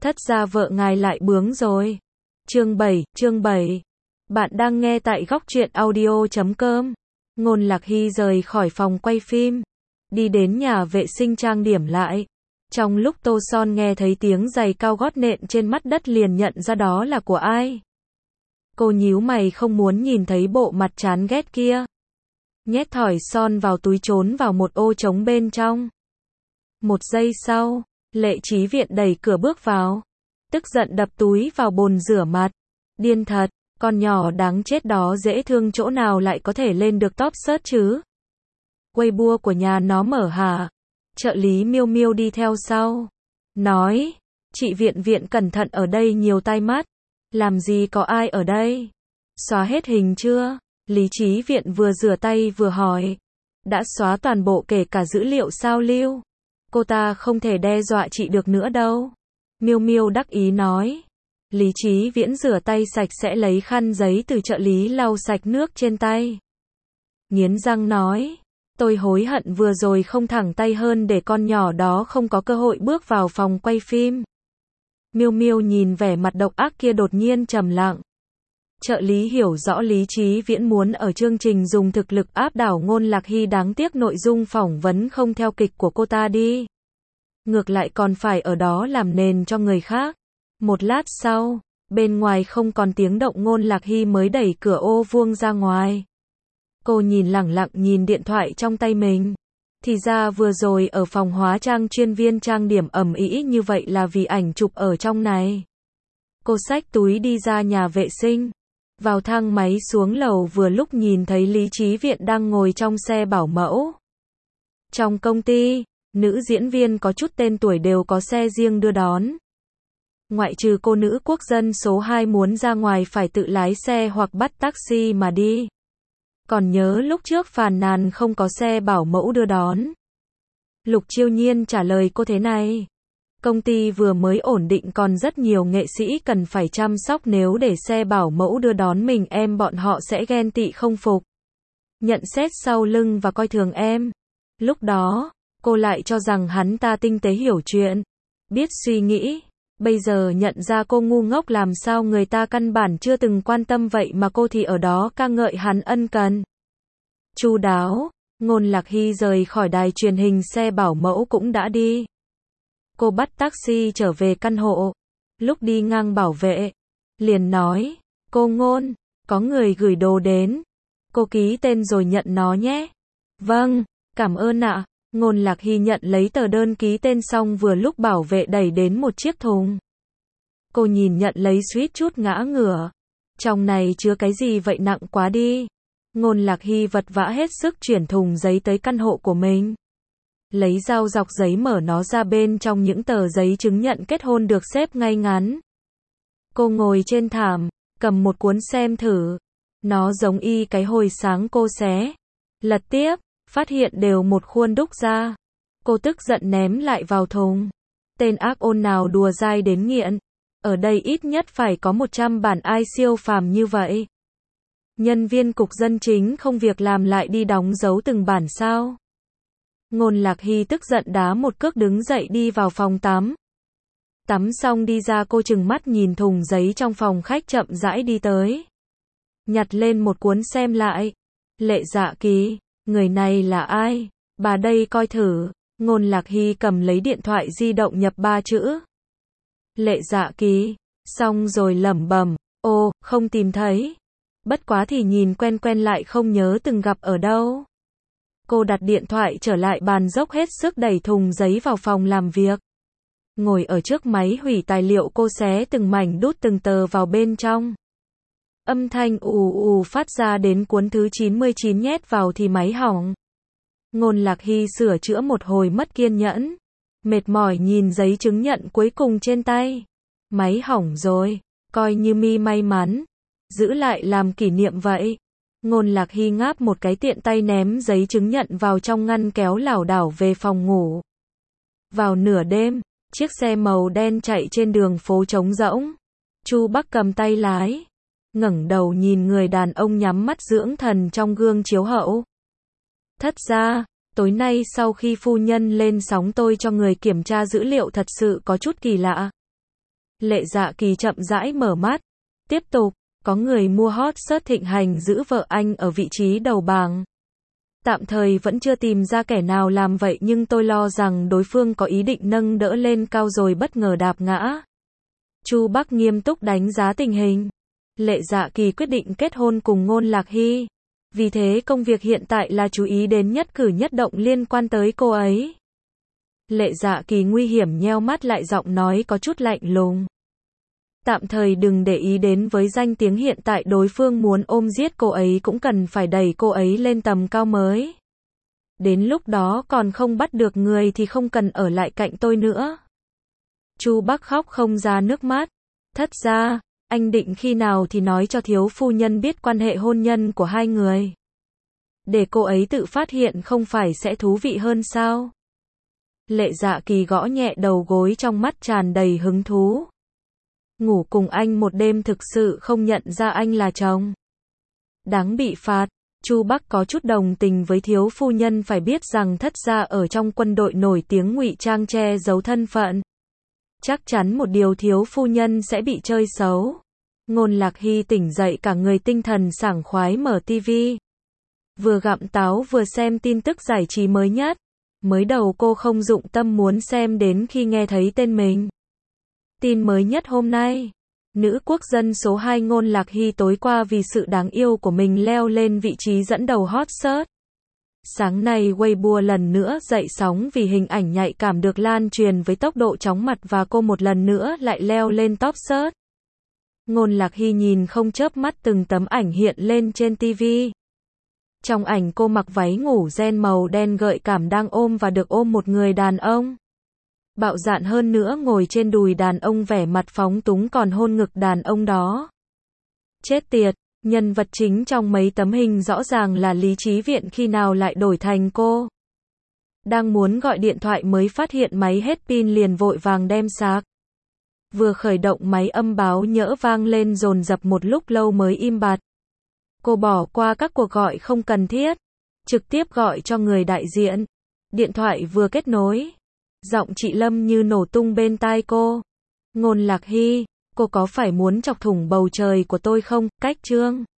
Thất gia vợ ngài lại bướng rồi. Chương 7. Bạn đang nghe tại góc truyện audio.com. Ngôn Lạc Hy rời khỏi phòng quay phim, đi đến nhà vệ sinh trang điểm lại. Trong lúc Tô Son nghe thấy tiếng giày cao gót nện trên mặt đất liền nhận ra đó là của ai. Cô nhíu mày không muốn nhìn thấy bộ mặt chán ghét kia. Nhét thỏi son vào túi trốn vào một ô trống bên trong. Một giây sau, Lệ Chí Viện đẩy cửa bước vào. Tức giận đập túi vào bồn rửa mặt. Điên thật, con nhỏ đáng chết đó dễ thương chỗ nào lại có thể lên được top search chứ. Weibo của nhà nó mở hả? Trợ lý Miêu Miêu đi theo sau. Nói, chị Viện cẩn thận ở đây nhiều tai mắt. Làm gì có ai ở đây? Xóa hết hình chưa? Lý Chí Viện vừa rửa tay vừa hỏi. Đã xóa toàn bộ kể cả dữ liệu sao lưu. Cô ta không thể đe dọa chị được nữa đâu. Miêu Miêu đắc ý nói. Lý Chí Viễn rửa tay sạch sẽ lấy khăn giấy từ trợ lý lau sạch nước trên tay. Nghiến răng nói. Tôi hối hận vừa rồi không thẳng tay hơn để con nhỏ đó không có cơ hội bước vào phòng quay phim. Miêu Miêu nhìn vẻ mặt độc ác kia đột nhiên trầm lặng. Trợ lý hiểu rõ Lý Chí Viễn muốn ở chương trình dùng thực lực áp đảo Ngôn Lạc Hy, đáng tiếc nội dung phỏng vấn không theo kịch của cô ta đi. Ngược lại còn phải ở đó làm nền cho người khác. Một lát sau, bên ngoài không còn tiếng động, Ngôn Lạc Hy mới đẩy cửa ô vuông ra ngoài. Cô nhìn lẳng lặng nhìn điện thoại trong tay mình. Thì ra vừa rồi ở phòng hóa trang chuyên viên trang điểm ầm ĩ như vậy là vì ảnh chụp ở trong này. Cô xách túi đi ra nhà vệ sinh. Vào thang máy xuống lầu vừa lúc nhìn thấy Lý Chí Viện đang ngồi trong xe bảo mẫu. Trong công ty, nữ diễn viên có chút tên tuổi đều có xe riêng đưa đón. Ngoại trừ cô nữ quốc dân số 2 muốn ra ngoài phải tự lái xe hoặc bắt taxi mà đi. Còn nhớ lúc trước phàn nàn không có xe bảo mẫu đưa đón. Lục Chiêu Nhiên trả lời cô thế này. Công ty vừa mới ổn định còn rất nhiều nghệ sĩ cần phải chăm sóc, nếu để xe bảo mẫu đưa đón mình bọn họ sẽ ghen tị không phục. Nhận xét sau lưng và coi thường em. Lúc đó, cô lại cho rằng hắn ta tinh tế hiểu chuyện, biết suy nghĩ. Bây giờ nhận ra cô ngu ngốc, làm sao người ta căn bản chưa từng quan tâm vậy mà cô thì ở đó ca ngợi hắn ân cần. Chu đáo. Ngôn Lạc Hy rời khỏi đài truyền hình, xe bảo mẫu cũng đã đi. Cô bắt taxi trở về căn hộ. Lúc đi ngang bảo vệ, liền nói, cô Ngôn, có người gửi đồ đến. Cô ký tên rồi nhận nó nhé. Vâng, cảm ơn ạ. Ngôn Lạc Hy nhận lấy tờ đơn ký tên xong vừa lúc bảo vệ đẩy đến một chiếc thùng. Cô nhìn nhận lấy suýt chút ngã ngửa. Trong này chứa cái gì vậy, nặng quá đi. Ngôn Lạc Hy vật vã hết sức chuyển thùng giấy tới căn hộ của mình. Lấy dao dọc giấy mở nó ra, bên trong những tờ giấy chứng nhận kết hôn được xếp ngay ngắn. Cô ngồi trên thảm, cầm một cuốn xem thử. Nó giống y cái hồi sáng cô xé. Lật tiếp, phát hiện đều một khuôn đúc ra. Cô tức giận ném lại vào thùng. Tên ác ôn nào đùa dai đến nghiện. Ở đây ít nhất phải có 100 bản ai siêu phàm như vậy. Nhân viên cục dân chính không việc làm lại đi đóng dấu từng bản sao? Ngôn Lạc Hy tức giận đá một cước đứng dậy đi vào phòng tắm. Tắm xong đi ra, cô trừng mắt nhìn thùng giấy trong phòng khách, chậm rãi đi tới. Nhặt lên một cuốn xem lại. Lệ Dạ Kỳ, người này là ai? Bà đây coi thử. Ngôn Lạc Hy cầm lấy điện thoại di động nhập 3 chữ. Lệ Dạ Kỳ. Xong rồi lẩm bẩm, ô, không tìm thấy. Bất quá thì nhìn quen quen lại không nhớ từng gặp ở đâu. Cô đặt điện thoại trở lại bàn, dốc hết sức đẩy thùng giấy vào phòng làm việc. Ngồi ở trước máy hủy tài liệu, cô xé từng mảnh, đút từng tờ vào bên trong. Âm thanh ù ù phát ra đến cuốn thứ 99 nhét vào thì máy hỏng. Ngôn Lạc Hy sửa chữa một hồi mất kiên nhẫn. Mệt mỏi nhìn giấy chứng nhận cuối cùng trên tay. Máy hỏng rồi, coi như mi may mắn. Giữ lại làm kỷ niệm vậy. Ngôn Lạc Hy ngáp một cái, tiện tay ném giấy chứng nhận vào trong ngăn kéo, lảo đảo về phòng ngủ. Vào nửa đêm, chiếc xe màu đen chạy trên đường phố trống rỗng. Chu Bắc cầm tay lái, ngẩng đầu nhìn người đàn ông nhắm mắt dưỡng thần trong gương chiếu hậu. Thất ra, tối nay sau khi phu nhân lên sóng tôi cho người kiểm tra dữ liệu, thật sự có chút kỳ lạ. Lệ Dạ Kỳ chậm rãi mở mắt. Tiếp tục, có người mua hot search thịnh hành giữ vợ anh ở vị trí đầu bảng. Tạm thời vẫn chưa tìm ra kẻ nào làm vậy nhưng tôi lo rằng đối phương có ý định nâng đỡ lên cao rồi bất ngờ đạp ngã. Chu Bắc nghiêm túc đánh giá tình hình. Lệ Dạ Kỳ quyết định kết hôn cùng Ngôn Lạc Hy. Vì thế công việc hiện tại là chú ý đến nhất cử nhất động liên quan tới cô ấy. Lệ Dạ Kỳ nguy hiểm nheo mắt lại, giọng nói có chút lạnh lùng. Tạm thời đừng để ý đến với danh tiếng hiện tại, đối phương muốn ôm giết cô ấy cũng cần phải đẩy cô ấy lên tầm cao mới. Đến lúc đó còn không bắt được người thì không cần ở lại cạnh tôi nữa. Chu Bắc khóc không ra nước mắt. Thất ra, anh định khi nào thì nói cho thiếu phu nhân biết quan hệ hôn nhân của hai người. Để cô ấy tự phát hiện không phải sẽ thú vị hơn sao? Lệ Dạ Kỳ gõ nhẹ đầu gối, trong mắt tràn đầy hứng thú. Ngủ cùng anh một đêm thực sự không nhận ra anh là chồng. Đáng bị phạt. Chu Bắc có chút đồng tình với thiếu phu nhân, phải biết rằng thất gia ở trong quân đội nổi tiếng ngụy trang che giấu thân phận. Chắc chắn một điều thiếu phu nhân sẽ bị chơi xấu. Ngôn Lạc Hy tỉnh dậy cả người tinh thần sảng khoái mở tivi. Vừa gặm táo vừa xem tin tức giải trí mới nhất. Mới đầu cô không dụng tâm muốn xem đến khi nghe thấy tên mình. Tin mới nhất hôm nay. Nữ quốc dân số 2 Ngôn Lạc Hy tối qua vì sự đáng yêu của mình leo lên vị trí dẫn đầu hot search. Sáng nay Weibo lần nữa dậy sóng vì hình ảnh nhạy cảm được lan truyền với tốc độ chóng mặt và cô một lần nữa lại leo lên top search. Ngôn Lạc Hy nhìn không chớp mắt từng tấm ảnh hiện lên trên TV. Trong ảnh cô mặc váy ngủ ren màu đen gợi cảm đang ôm và được ôm một người đàn ông. Bạo dạn hơn nữa ngồi trên đùi đàn ông vẻ mặt phóng túng còn hôn ngực đàn ông đó. Chết tiệt, nhân vật chính trong mấy tấm hình rõ ràng là Lý Chí Viện khi nào lại đổi thành cô. Đang muốn gọi điện thoại mới phát hiện máy hết pin liền vội vàng đem sạc. Vừa khởi động máy âm báo nhỡ vang lên dồn dập một lúc lâu mới im bặt. Cô bỏ qua các cuộc gọi không cần thiết, trực tiếp gọi cho người đại diện. Điện thoại vừa kết nối, giọng chị Lâm như nổ tung bên tai cô. Ngôn Lạc Hy, cô có phải muốn chọc thủng bầu trời của tôi không? Cách chương